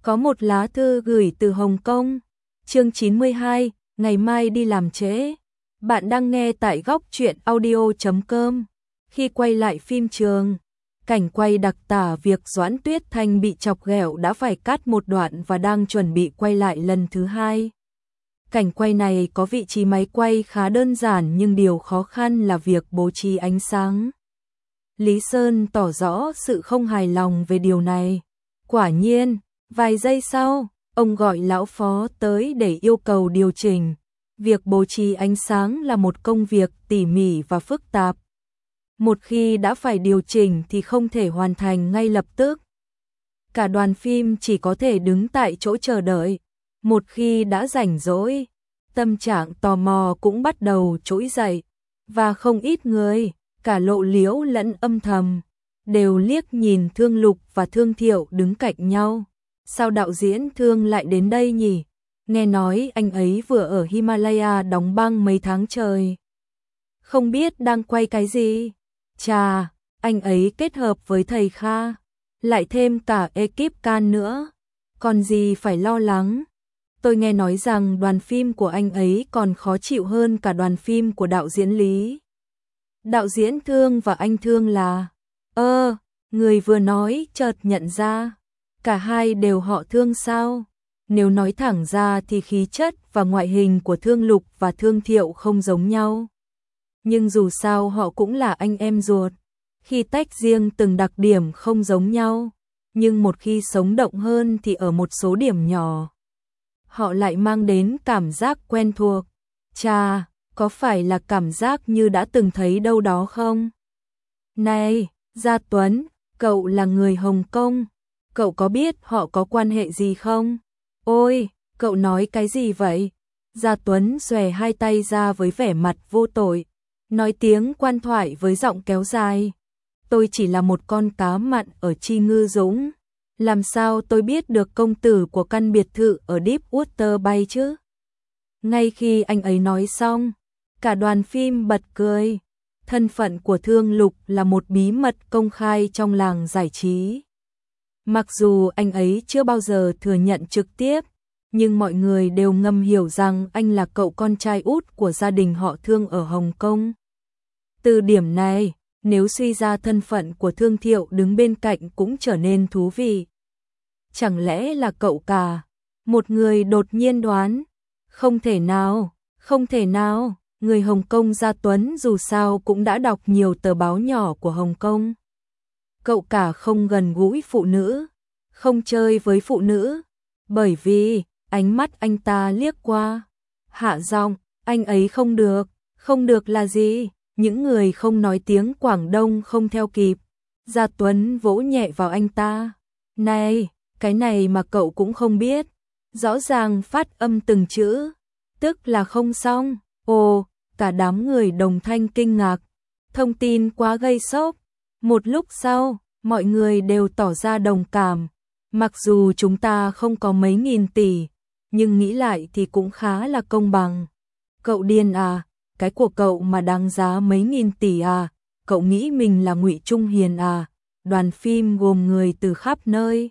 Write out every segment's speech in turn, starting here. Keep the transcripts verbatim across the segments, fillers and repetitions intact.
Có một lá thư gửi từ Hồng Kông. Chương chín mươi hai, ngày mai đi làm trễ. Bạn đang nghe tại góc truyện audio chấm com. Khi quay lại phim trường, cảnh quay đặc tả việc Doãn Tuyết Thanh bị chọc ghẹo đã phải cắt một đoạn và đang chuẩn bị quay lại lần thứ hai. Cảnh quay này có vị trí máy quay khá đơn giản nhưng điều khó khăn là việc bố trí ánh sáng. Lý Sơn tỏ rõ sự không hài lòng về điều này. Quả nhiên, vài giây sau, ông gọi lão phó tới để yêu cầu điều chỉnh. Việc bố trí ánh sáng là một công việc tỉ mỉ và phức tạp. Một khi đã phải điều chỉnh thì không thể hoàn thành ngay lập tức. Cả đoàn phim chỉ có thể đứng tại chỗ chờ đợi. Một khi đã rảnh rỗi, tâm trạng tò mò cũng bắt đầu trỗi dậy. Và không ít người, cả lộ liễu lẫn âm thầm, đều liếc nhìn Thương Lục và Thương Thiệu đứng cạnh nhau. Sao đạo diễn Thương lại đến đây nhỉ? Nghe nói anh ấy vừa ở Himalaya đóng băng mấy tháng trời. Không biết đang quay cái gì? Chà, anh ấy kết hợp với thầy Kha, lại thêm cả ekip Can nữa. Còn gì phải lo lắng? Tôi nghe nói rằng đoàn phim của anh ấy còn khó chịu hơn cả đoàn phim của đạo diễn Lý. Đạo diễn Thương và anh Thương là... Ơ, người vừa nói chợt nhận ra. Cả hai đều họ Thương sao? Nếu nói thẳng ra thì khí chất và ngoại hình của Thương Lục và Thương Thiệu không giống nhau. Nhưng dù sao họ cũng là anh em ruột. Khi tách riêng từng đặc điểm không giống nhau. Nhưng một khi sống động hơn thì ở một số điểm nhỏ, họ lại mang đến cảm giác quen thuộc. Chà, có phải là cảm giác như đã từng thấy đâu đó không? Này, Gia Tuấn, cậu là người Hồng Kông. Cậu có biết họ có quan hệ gì không? Ôi, cậu nói cái gì vậy? Gia Tuấn xòe hai tay ra với vẻ mặt vô tội, nói tiếng quan thoại với giọng kéo dài. Tôi chỉ là một con cá mặn ở Chi Ngư Dũng. Làm sao tôi biết được công tử của căn biệt thự ở Deepwater Bay chứ? Ngay khi anh ấy nói xong, cả đoàn phim bật cười. Thân phận của Thương Lục là một bí mật công khai trong làng giải trí. Mặc dù anh ấy chưa bao giờ thừa nhận trực tiếp, nhưng mọi người đều ngầm hiểu rằng anh là cậu con trai út của gia đình họ Thương ở Hồng Kông. Từ điểm này, nếu suy ra thân phận của Thương Thiệu đứng bên cạnh cũng trở nên thú vị. Chẳng lẽ là cậu cả? Một người đột nhiên đoán. Không thể nào, không thể nào, người Hồng Kông Gia Tuấn dù sao cũng đã đọc nhiều tờ báo nhỏ của Hồng Kông. Cậu cả không gần gũi phụ nữ, không chơi với phụ nữ, bởi vì ánh mắt anh ta liếc qua. Hạ giọng, anh ấy không được, không được là gì? Những người không nói tiếng Quảng Đông không theo kịp. Gia Tuấn vỗ nhẹ vào anh ta. Này, cái này mà cậu cũng không biết. Rõ ràng phát âm từng chữ, tức là không xong. Ồ, cả đám người đồng thanh kinh ngạc. Thông tin quá gây sốc. Một lúc sau, mọi người đều tỏ ra đồng cảm. Mặc dù chúng ta không có mấy nghìn tỷ, nhưng nghĩ lại thì cũng khá là công bằng. Cậu điên à? Cái của cậu mà đáng giá mấy nghìn tỷ à? Cậu nghĩ mình là Ngụy Trung Hiền à? Đoàn phim gồm người từ khắp nơi.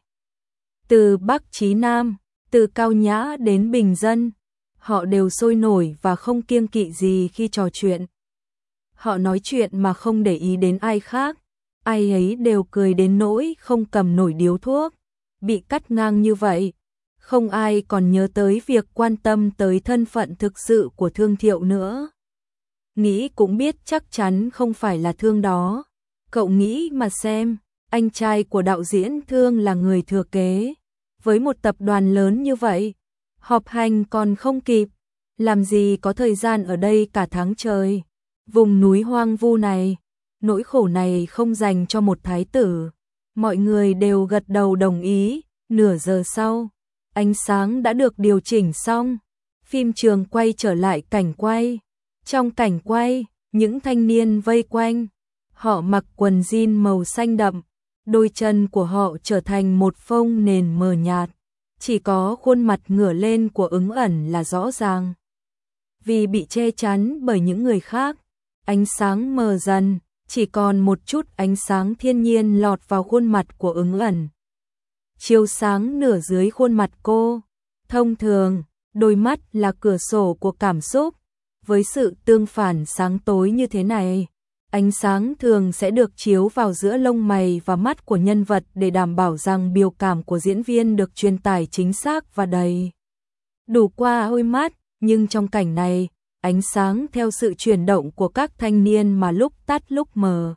Từ Bắc chí Nam, từ cao nhã đến bình dân. Họ đều sôi nổi và không kiêng kỵ gì khi trò chuyện. Họ nói chuyện mà không để ý đến ai khác. Ai ấy đều cười đến nỗi không cầm nổi điếu thuốc. Bị cắt ngang như vậy, không ai còn nhớ tới việc quan tâm tới thân phận thực sự của Thương Thiệu nữa. Nghĩ cũng biết chắc chắn không phải là Thương đó. Cậu nghĩ mà xem, anh trai của đạo diễn Thương là người thừa kế. Với một tập đoàn lớn như vậy, họp hành còn không kịp, làm gì có thời gian ở đây cả tháng trời. Vùng núi hoang vu này, nỗi khổ này không dành cho một thái tử. Mọi người đều gật đầu đồng ý. Nửa giờ sau, ánh sáng đã được điều chỉnh xong. Phim trường quay trở lại cảnh quay. Trong cảnh quay, những thanh niên vây quanh. Họ mặc quần jean màu xanh đậm. Đôi chân của họ trở thành một phông nền mờ nhạt. Chỉ có khuôn mặt ngửa lên của Ứng Ẩn là rõ ràng. Vì bị che chắn bởi những người khác, ánh sáng mờ dần, chỉ còn một chút ánh sáng thiên nhiên lọt vào khuôn mặt của Ứng Ẩn. chiếu sáng nửa dưới khuôn mặt cô. Thông thường, đôi mắt là cửa sổ của cảm xúc. Với sự tương phản sáng tối như thế này, ánh sáng thường sẽ được chiếu vào giữa lông mày và mắt của nhân vật để đảm bảo rằng biểu cảm của diễn viên được truyền tải chính xác và đầy đủ qua đôi mắt. Nhưng trong cảnh này, ánh sáng theo sự chuyển động của các thanh niên mà lúc tắt lúc mờ.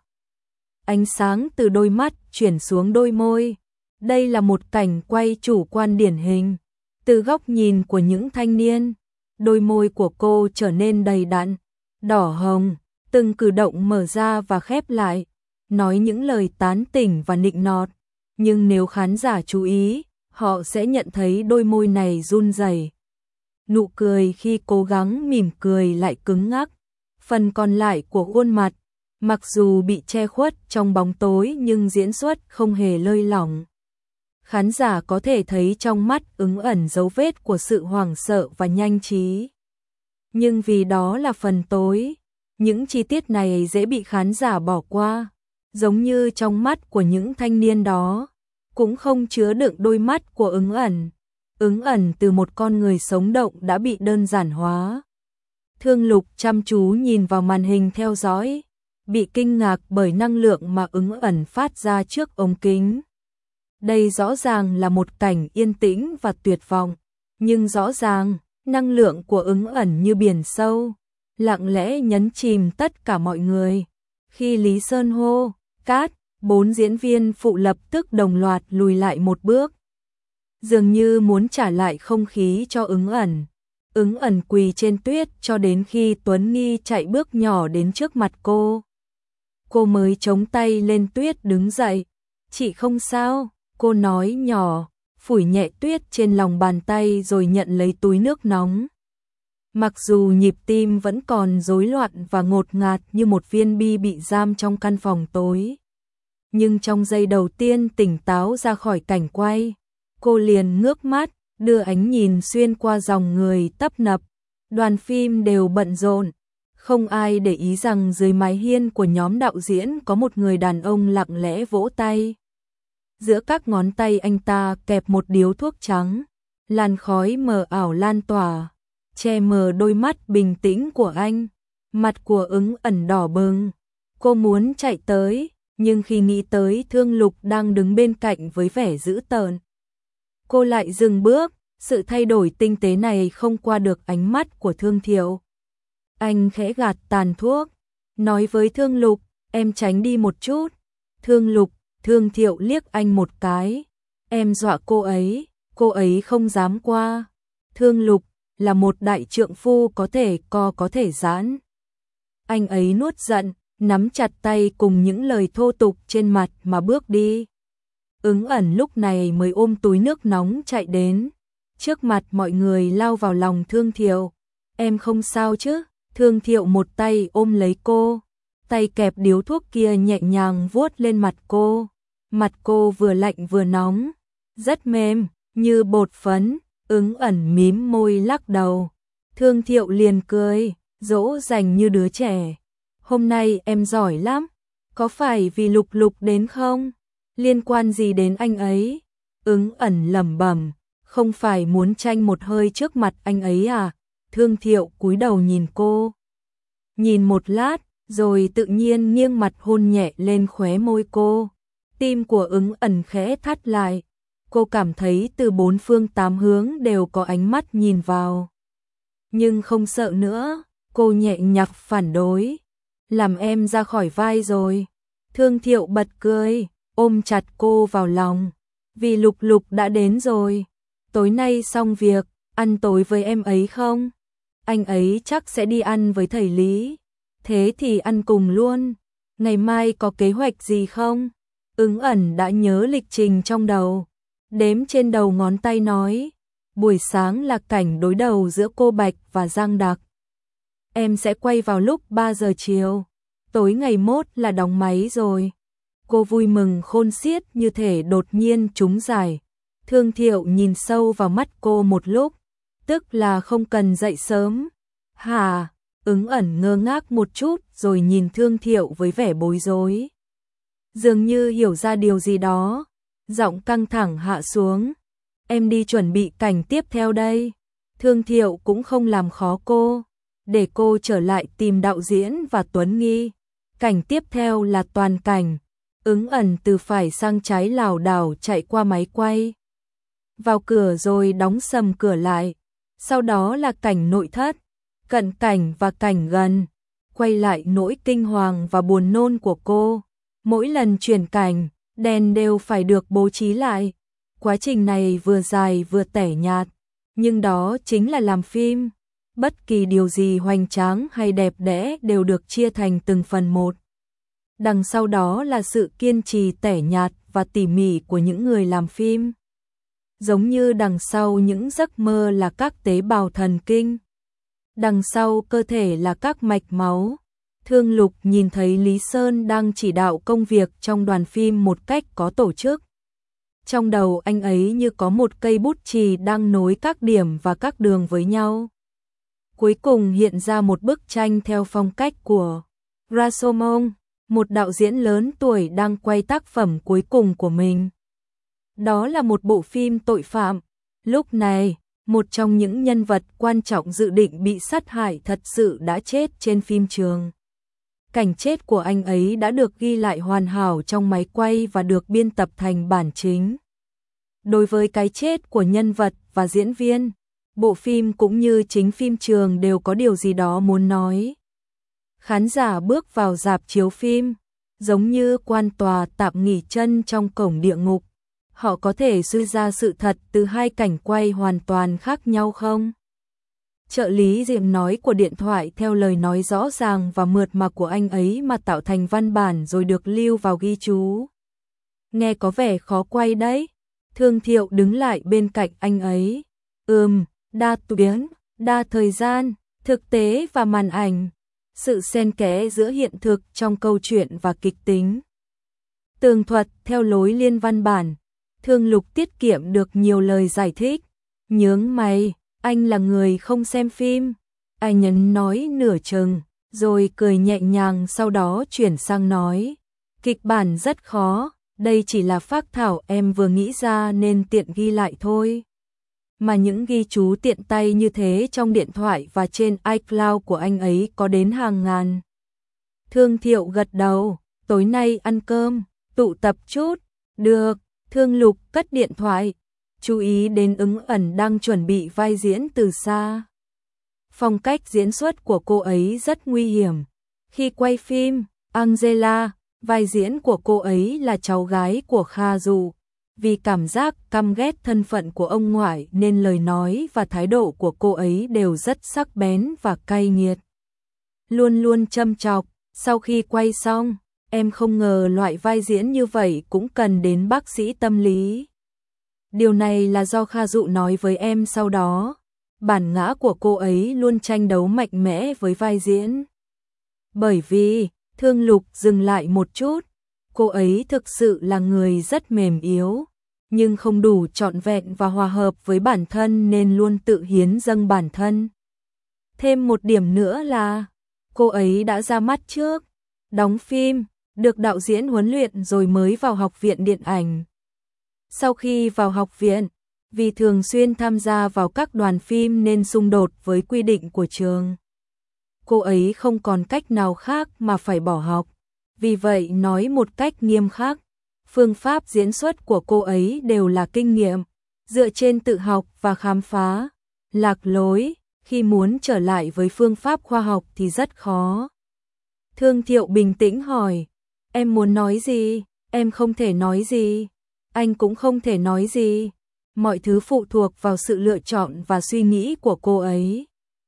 Ánh sáng từ đôi mắt chuyển xuống đôi môi. Đây là một cảnh quay chủ quan điển hình. Từ góc nhìn của những thanh niên, đôi môi của cô trở nên đầy đặn, đỏ hồng, từng cử động mở ra và khép lại, nói những lời tán tỉnh và nịnh nọt. Nhưng nếu khán giả chú ý, họ sẽ nhận thấy đôi môi này run rẩy. Nụ cười khi cố gắng mỉm cười lại cứng ngắc. Phần còn lại của khuôn mặt, mặc dù bị che khuất trong bóng tối nhưng diễn xuất không hề lơi lỏng. Khán giả có thể thấy trong mắt Ứng Ẩn dấu vết của sự hoảng sợ và nhanh trí. Nhưng vì đó là phần tối, những chi tiết này dễ bị khán giả bỏ qua. Giống như trong mắt của những thanh niên đó, cũng không chứa đựng đôi mắt của Ứng Ẩn. Ứng Ẩn từ một con người sống động đã bị đơn giản hóa. Thương Lục chăm chú nhìn vào màn hình theo dõi, bị kinh ngạc bởi năng lượng mà Ứng Ẩn phát ra trước ống kính. Đây rõ ràng là một cảnh yên tĩnh và tuyệt vọng, nhưng rõ ràng, năng lượng của Ứng Ẩn như biển sâu, lặng lẽ nhấn chìm tất cả mọi người. Khi Lý Sơn hô, cát, bốn diễn viên phụ lập tức đồng loạt lùi lại một bước. Dường như muốn trả lại không khí cho Ứng Ẩn. Ứng Ẩn quỳ trên tuyết cho đến khi Tuấn Nghi chạy bước nhỏ đến trước mặt cô. Cô mới chống tay lên tuyết đứng dậy. Chị không sao, cô nói nhỏ, phủi nhẹ tuyết trên lòng bàn tay rồi nhận lấy túi nước nóng. Mặc dù nhịp tim vẫn còn rối loạn và ngột ngạt như một viên bi bị giam trong căn phòng tối. Nhưng trong giây đầu tiên tỉnh táo ra khỏi cảnh quay, cô liền ngước mắt, đưa ánh nhìn xuyên qua dòng người tấp nập. Đoàn phim đều bận rộn, không ai để ý rằng dưới mái hiên của nhóm đạo diễn có một người đàn ông lặng lẽ vỗ tay. Giữa các ngón tay anh ta kẹp một điếu thuốc trắng, làn khói mờ ảo lan tỏa, che mờ đôi mắt bình tĩnh của anh. Mặt của Ứng Ẩn đỏ bừng, cô muốn chạy tới, nhưng khi nghĩ tới Thương Lục đang đứng bên cạnh với vẻ dữ tợn, cô lại dừng bước. Sự thay đổi tinh tế này không qua được ánh mắt của Thương Thiệu. Anh khẽ gạt tàn thuốc, nói với Thương Lục, em tránh đi một chút. Thương Lục, Thương Thiệu liếc anh một cái, em dọa cô ấy, cô ấy không dám qua. Thương Lục là một đại trượng phu có thể co có thể giãn. Anh ấy nuốt giận, nắm chặt tay cùng những lời thô tục trên mặt mà bước đi. Ứng Ẩn lúc này mới ôm túi nước nóng chạy đến. Trước mặt mọi người lao vào lòng Thương Thiệu. Em không sao chứ? Thương Thiệu một tay ôm lấy cô, tay kẹp điếu thuốc kia nhẹ nhàng vuốt lên mặt cô. Mặt cô vừa lạnh vừa nóng, rất mềm, như bột phấn. Ứng Ẩn mím môi lắc đầu. Thương Thiệu liền cười, dỗ dành như đứa trẻ. Hôm nay em giỏi lắm, có phải vì Lục Lục đến không? Liên quan gì đến anh ấy? Ứng Ẩn lẩm bẩm, không phải muốn tranh một hơi trước mặt anh ấy à? Thương Thiệu cúi đầu nhìn cô. Nhìn một lát, rồi tự nhiên nghiêng mặt hôn nhẹ lên khóe môi cô. Tim của Ứng Ẩn khẽ thắt lại. Cô cảm thấy từ bốn phương tám hướng đều có ánh mắt nhìn vào. Nhưng không sợ nữa, cô nhẹ nhàng phản đối. Làm em ra khỏi vai rồi. Thương Thiệu bật cười, ôm chặt cô vào lòng. Vì Lục Lục đã đến rồi. Tối nay xong việc, ăn tối với em ấy không? Anh ấy chắc sẽ đi ăn với thầy Lý. Thế thì ăn cùng luôn. Ngày mai có kế hoạch gì không? Ứng Ẩn đã nhớ lịch trình trong đầu. Đếm trên đầu ngón tay nói. Buổi sáng là cảnh đối đầu giữa cô Bạch và Giang Đặc. Em sẽ quay vào lúc ba giờ chiều. Tối ngày mốt là đóng máy rồi. Cô vui mừng khôn xiết như thể đột nhiên trúng giải. Thương Thiệu nhìn sâu vào mắt cô một lúc. Tức là không cần dậy sớm. Hả? Ứng Ẩn ngơ ngác một chút rồi nhìn Thương Thiệu với vẻ bối rối. Dường như hiểu ra điều gì đó. giọng căng thẳng hạ xuống. Em đi chuẩn bị cảnh tiếp theo đây. Thương Thiệu cũng không làm khó cô, để cô trở lại tìm đạo diễn và Tuấn Nghi. Cảnh tiếp theo là toàn cảnh, Ứng Ẩn từ phải sang trái lảo đảo chạy qua máy quay, vào cửa rồi đóng sầm cửa lại. Sau đó là cảnh nội thất, cận cảnh và cảnh gần, quay lại nỗi kinh hoàng và buồn nôn của cô. Mỗi lần chuyển cảnh, đèn đều phải được bố trí lại. Quá trình này vừa dài vừa tẻ nhạt, nhưng đó chính là làm phim. Bất kỳ điều gì hoành tráng hay đẹp đẽ đều được chia thành từng phần một. Đằng sau đó là sự kiên trì tẻ nhạt và tỉ mỉ của những người làm phim. Giống như đằng sau những giấc mơ là các tế bào thần kinh, đằng sau cơ thể là các mạch máu. Thương Lục nhìn thấy Lý Sơn đang chỉ đạo công việc trong đoàn phim một cách có tổ chức. Trong đầu anh ấy như có một cây bút chì đang nối các điểm và các đường với nhau. Cuối cùng hiện ra một bức tranh theo phong cách của Rashomon, một đạo diễn lớn tuổi đang quay tác phẩm cuối cùng của mình. Đó là một bộ phim tội phạm. Lúc này, một trong những nhân vật quan trọng dự định bị sát hại thật sự đã chết trên phim trường. Cảnh chết của anh ấy đã được ghi lại hoàn hảo trong máy quay và được biên tập thành bản chính. Đối với cái chết của nhân vật và diễn viên, bộ phim cũng như chính phim trường đều có điều gì đó muốn nói. Khán giả bước vào rạp chiếu phim, giống như quan tòa tạm nghỉ chân trong cổng địa ngục. Họ có thể suy ra sự thật từ hai cảnh quay hoàn toàn khác nhau không? Trợ lý Diệm nói của điện thoại theo lời nói rõ ràng và mượt mà của anh ấy mà tạo thành văn bản rồi được lưu vào ghi chú. Nghe có vẻ khó quay đấy. Thương Thiệu đứng lại bên cạnh anh ấy. Ừm, đa tuyến, đa thời gian, thực tế và màn ảnh. Sự xen kẽ giữa hiện thực trong câu chuyện và kịch tính. Tường thuật theo lối liên văn bản. Thương Lục tiết kiệm được nhiều lời giải thích. Nhướng mày, anh là người không xem phim. Anh nhấn nói nửa chừng, rồi cười nhẹ nhàng, sau đó chuyển sang nói. Kịch bản rất khó, đây chỉ là phác thảo em vừa nghĩ ra nên tiện ghi lại thôi. Mà những ghi chú tiện tay như thế trong điện thoại và trên iCloud của anh ấy có đến hàng ngàn. Thương Thiệu gật đầu, tối nay ăn cơm, tụ tập chút. Được. Thương Lục cất điện thoại, chú ý đến Ứng Ẩn đang chuẩn bị vai diễn từ xa. Phong cách diễn xuất của cô ấy rất nguy hiểm. Khi quay phim, Angela, vai diễn của cô ấy là cháu gái của Kha Dụ. Vì cảm giác căm ghét thân phận của ông ngoại nên lời nói và thái độ của cô ấy đều rất sắc bén và cay nghiệt. Luôn luôn châm chọc. Sau khi quay xong, em không ngờ loại vai diễn như vậy cũng cần đến bác sĩ tâm lý. Điều này là do Kha Dụ nói với em sau đó. Bản ngã của cô ấy luôn tranh đấu mạnh mẽ với vai diễn. Bởi vì, Thương Lục dừng lại một chút, cô ấy thực sự là người rất mềm yếu, nhưng không đủ trọn vẹn và hòa hợp với bản thân nên luôn tự hiến dâng bản thân. Thêm một điểm nữa là, cô ấy đã ra mắt trước, đóng phim, được đạo diễn huấn luyện rồi mới vào học viện điện ảnh. Sau khi vào học viện, vì thường xuyên tham gia vào các đoàn phim nên xung đột với quy định của trường. Cô ấy không còn cách nào khác mà phải bỏ học. Vì vậy nói một cách nghiêm khắc, phương pháp diễn xuất của cô ấy đều là kinh nghiệm, dựa trên tự học và khám phá. Lạc lối, khi muốn trở lại với phương pháp khoa học thì rất khó. Thương Thiệu bình tĩnh hỏi, em muốn nói gì? Em không thể nói gì. Anh cũng không thể nói gì. Mọi thứ phụ thuộc vào sự lựa chọn và suy nghĩ của cô ấy.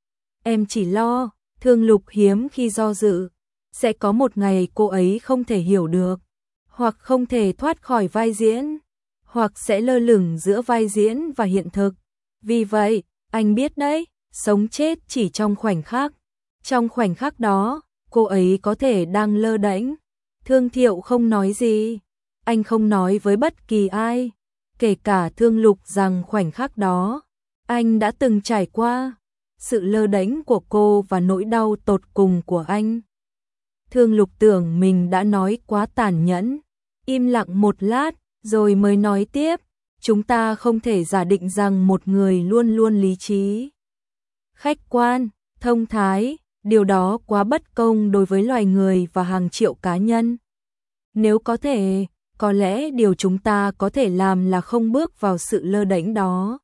Em chỉ lo, Thương Lục hiếm khi do dự. Sẽ có một ngày cô ấy không thể hiểu được, hoặc không thể thoát khỏi vai diễn, hoặc sẽ lơ lửng giữa vai diễn và hiện thực. Vì vậy, anh biết đấy, sống chết chỉ trong khoảnh khắc. Trong khoảnh khắc đó, cô ấy có thể đang lơ đễnh. Thương Thiệu không nói gì. Anh không nói với bất kỳ ai, kể cả Thương Lục, rằng khoảnh khắc đó, anh đã từng trải qua. Sự lơ đễnh của cô và nỗi đau tột cùng của anh. Thương Lục tưởng mình đã nói quá tàn nhẫn, im lặng một lát, Rồi mới nói tiếp, chúng ta không thể giả định rằng một người luôn luôn lý trí, khách quan, thông thái, điều đó quá bất công đối với loài người và hàng triệu cá nhân. Nếu có thể, có lẽ điều chúng ta có thể làm là không bước vào sự lơ đễnh đó.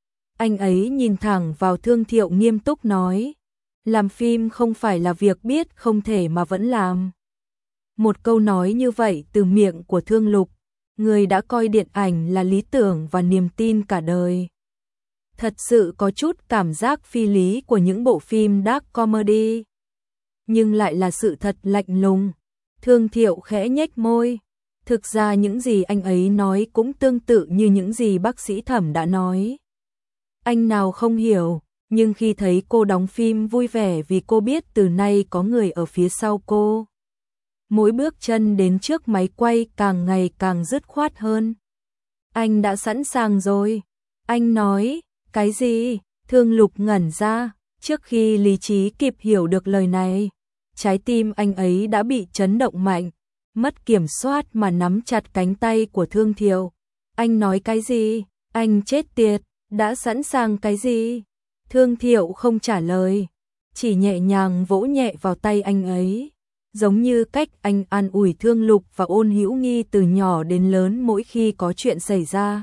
Anh ấy nhìn thẳng vào Thương Thiệu nghiêm túc nói, làm phim không phải là việc biết không thể mà vẫn làm. Một câu nói như vậy từ miệng của Thương Lục, người đã coi điện ảnh là lý tưởng và niềm tin cả đời. Thật sự có chút cảm giác phi lý của những bộ phim dark comedy, nhưng lại là sự thật lạnh lùng. Thương Thiệu khẽ nhếch môi. Thực ra những gì anh ấy nói cũng tương tự như những gì bác sĩ Thẩm đã nói. Anh nào không hiểu, nhưng khi thấy cô đóng phim vui vẻ vì cô biết từ nay có người ở phía sau cô. Mỗi bước chân đến trước máy quay càng ngày càng dứt khoát hơn. Anh đã sẵn sàng rồi. Anh nói, cái gì? Thương Lục ngẩn ra, trước khi lý trí kịp hiểu được lời này. Trái tim anh ấy đã bị chấn động mạnh, mất kiểm soát mà nắm chặt cánh tay của Thương Thiệu. Anh nói cái gì? Anh chết tiệt, đã sẵn sàng cái gì? Thương Thiệu không trả lời, chỉ nhẹ nhàng vỗ nhẹ vào tay anh ấy, giống như cách anh an ủi Thương Lục và Ôn Hữu Nghi từ nhỏ đến lớn mỗi khi có chuyện xảy ra.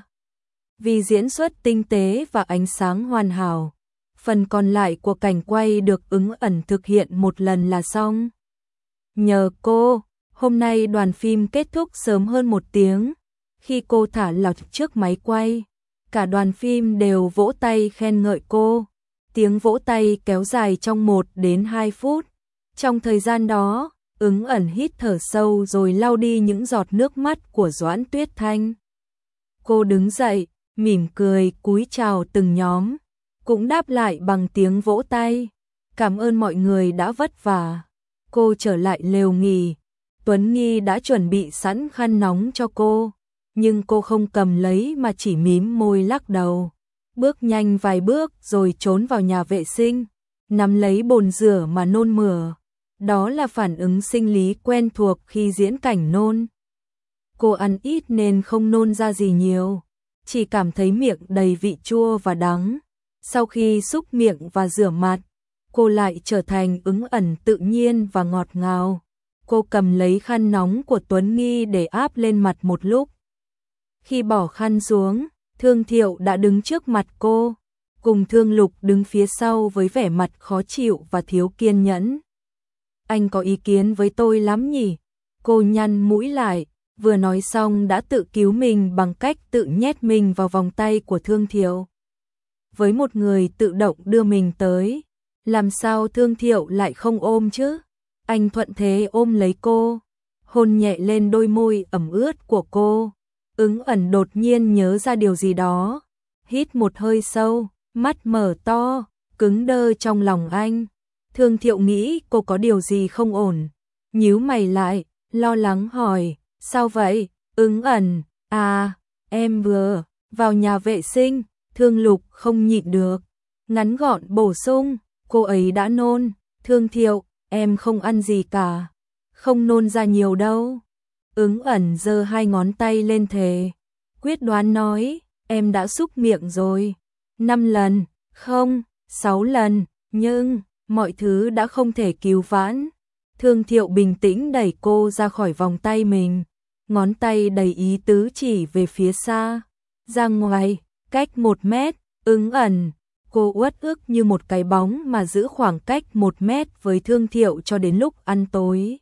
Vì diễn xuất tinh tế và ánh sáng hoàn hảo, phần còn lại của cảnh quay được Ứng Ẩn thực hiện một lần là xong. Nhờ cô, hôm nay đoàn phim kết thúc sớm hơn một tiếng. Khi cô thả lọc trước máy quay, cả đoàn phim đều vỗ tay khen ngợi cô. Tiếng vỗ tay kéo dài trong một đến hai phút. Trong thời gian đó, Ứng Ẩn hít thở sâu rồi lau đi những giọt nước mắt của Doãn Tuyết Thanh. Cô đứng dậy, mỉm cười cúi chào từng nhóm, cũng đáp lại bằng tiếng vỗ tay. Cảm ơn mọi người đã vất vả. Cô trở lại lều nghỉ. Tuấn Nghi đã chuẩn bị sẵn khăn nóng cho cô, nhưng cô không cầm lấy mà chỉ mím môi lắc đầu. Bước nhanh vài bước rồi trốn vào nhà vệ sinh, nắm lấy bồn rửa mà nôn mửa. Đó là phản ứng sinh lý quen thuộc khi diễn cảnh nôn. Cô ăn ít nên không nôn ra gì nhiều, chỉ cảm thấy miệng đầy vị chua và đắng. Sau khi súc miệng và rửa mặt, cô lại trở thành Ứng Ẩn tự nhiên và ngọt ngào. Cô cầm lấy khăn nóng của Tuấn Nghi để áp lên mặt một lúc. Khi bỏ khăn xuống, Thương Thiệu đã đứng trước mặt cô, cùng Thương Lục đứng phía sau với vẻ mặt khó chịu và thiếu kiên nhẫn. Anh có ý kiến với tôi lắm nhỉ? Cô nhăn mũi lại, vừa nói xong đã tự cứu mình bằng cách tự nhét mình vào vòng tay của Thương Thiệu. Với một người tự động đưa mình tới, làm sao Thương Thiệu lại không ôm chứ? Anh thuận thế ôm lấy cô, hôn nhẹ lên đôi môi ẩm ướt của cô. Ứng Ẩn đột nhiên nhớ ra điều gì đó, hít một hơi sâu, mắt mở to, cứng đơ trong lòng anh. Thương Thiệu nghĩ cô có điều gì không ổn, nhíu mày lại, lo lắng hỏi, sao vậy? Ứng Ẩn, à, em vừa vào nhà vệ sinh. Thương Lục không nhịn được, ngắn gọn bổ sung, cô ấy đã nôn. Thương Thiệu, em không ăn gì cả, không nôn ra nhiều đâu. Ứng Ẩn giơ hai ngón tay lên thề, quyết đoán nói, em đã xúc miệng rồi, năm lần, không, sáu lần, nhưng mọi thứ đã không thể cứu vãn. Thương Thiệu bình tĩnh đẩy cô ra khỏi vòng tay mình, ngón tay đầy ý tứ chỉ về phía xa, ra ngoài, cách một mét. Ứng Ẩn, cô uất ức như một cái bóng mà giữ khoảng cách một mét với Thương Thiệu cho đến lúc ăn tối.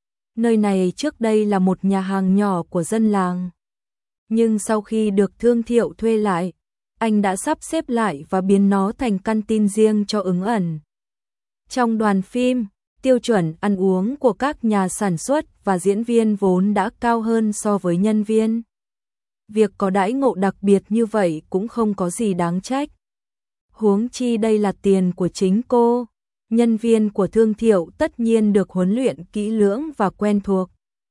Nơi này trước đây là một nhà hàng nhỏ của dân làng, nhưng sau khi được Thương Thiệu thuê lại, anh đã sắp xếp lại và biến nó thành căn tin riêng cho Ứng Ẩn. Trong đoàn phim, tiêu chuẩn ăn uống của các nhà sản xuất và diễn viên vốn đã cao hơn so với nhân viên. Việc có đãi ngộ đặc biệt như vậy cũng không có gì đáng trách. Huống chi đây là tiền của chính cô. Nhân viên của Thương Thiệu tất nhiên được huấn luyện kỹ lưỡng và quen thuộc.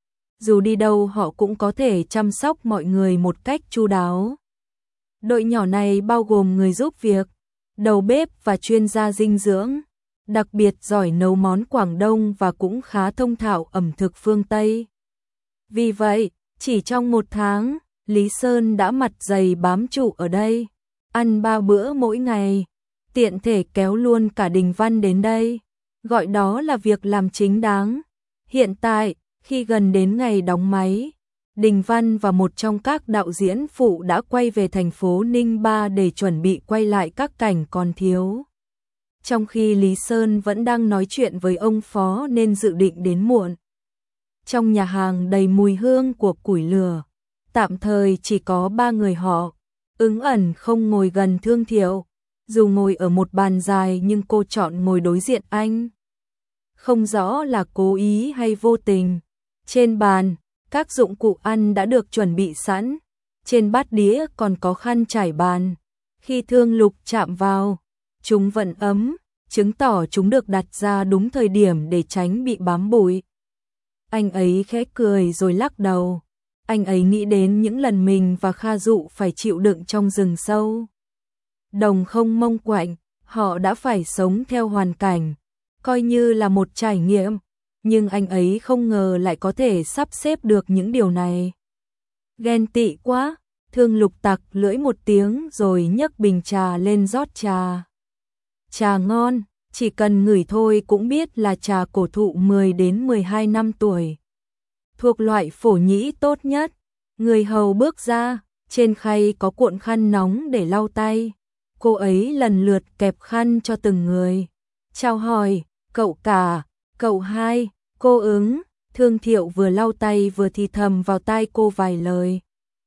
Dù đi đâu họ cũng có thể chăm sóc mọi người một cách chu đáo. Đội nhỏ này bao gồm người giúp việc, đầu bếp và chuyên gia dinh dưỡng, đặc biệt giỏi nấu món Quảng Đông và cũng khá thông thạo ẩm thực phương Tây. Vì vậy, chỉ trong một tháng, Lý Sơn đã mặt dày bám trụ ở đây, ăn ba bữa mỗi ngày, tiện thể kéo luôn cả Đình Văn đến đây, gọi đó là việc làm chính đáng. Hiện tại, khi gần đến ngày đóng máy, Đình Văn và một trong các đạo diễn phụ đã quay về thành phố Ninh Ba để chuẩn bị quay lại các cảnh còn thiếu. Trong khi Lý Sơn vẫn đang nói chuyện với ông Phó nên dự định đến muộn. Trong nhà hàng đầy mùi hương của củi lửa, tạm thời chỉ có ba người họ. Ứng Ẩn không ngồi gần Thương Thiệu, dù ngồi ở một bàn dài nhưng cô chọn ngồi đối diện anh. Không rõ là cố ý hay vô tình. Trên bàn, các dụng cụ ăn đã được chuẩn bị sẵn, trên bát đĩa còn có khăn trải bàn. Khi Thương Lục chạm vào, chúng vẫn ấm, chứng tỏ chúng được đặt ra đúng thời điểm để tránh bị bám bụi. Anh ấy khẽ cười rồi lắc đầu. Anh ấy nghĩ đến những lần mình và Kha Dụ phải chịu đựng trong rừng sâu. Đồng không mông quạnh, họ đã phải sống theo hoàn cảnh, coi như là một trải nghiệm, nhưng anh ấy không ngờ lại có thể sắp xếp được những điều này. Ghen tị quá, Thương Lục tặc lưỡi một tiếng rồi nhấc bình trà lên rót trà. Trà ngon, chỉ cần ngửi thôi cũng biết là trà cổ thụ mười đến mười hai năm tuổi. Thuộc loại phổ nhĩ tốt nhất. Người hầu bước ra, trên khay có cuộn khăn nóng để lau tay. Cô ấy lần lượt kẹp khăn cho từng người. Chào hỏi, cậu cả, cậu hai, cô Ứng. Thương Thiệu vừa lau tay vừa thì thầm vào tai cô vài lời.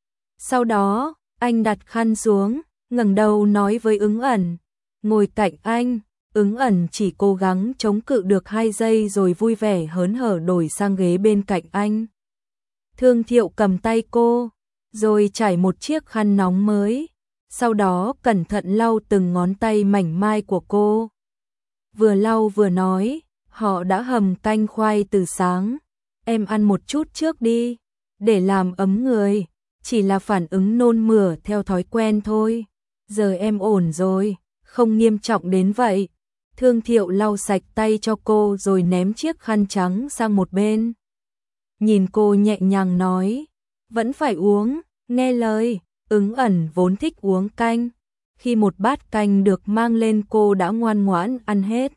Sau đó, anh đặt khăn xuống, ngẩng đầu nói với Ứng Ẩn. Ngồi cạnh anh, Ứng Ẩn chỉ cố gắng chống cự được hai giây rồi vui vẻ hớn hở đổi sang ghế bên cạnh anh. Thương Thiệu cầm tay cô, rồi trải một chiếc khăn nóng mới, sau đó cẩn thận lau từng ngón tay mảnh mai của cô. Vừa lau vừa nói, họ đã hầm canh khoai từ sáng, em ăn một chút trước đi, để làm ấm người, chỉ là phản ứng nôn mửa theo thói quen thôi, giờ em ổn rồi, không nghiêm trọng đến vậy. Thương Thiệu lau sạch tay cho cô rồi ném chiếc khăn trắng sang một bên. Nhìn cô nhẹ nhàng nói, vẫn phải uống, nghe lời. Ứng Ẩn vốn thích uống canh, khi một bát canh được mang lên cô đã ngoan ngoãn ăn hết.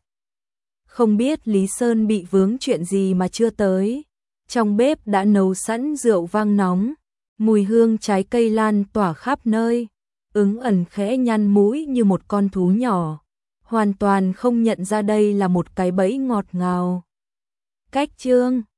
Không biết Lý Sơn bị vướng chuyện gì mà chưa tới. Trong bếp đã nấu sẵn rượu vang nóng, mùi hương trái cây lan tỏa khắp nơi. Ứng Ẩn khẽ nhăn mũi như một con thú nhỏ, hoàn toàn không nhận ra đây là một cái bẫy ngọt ngào. Cách chương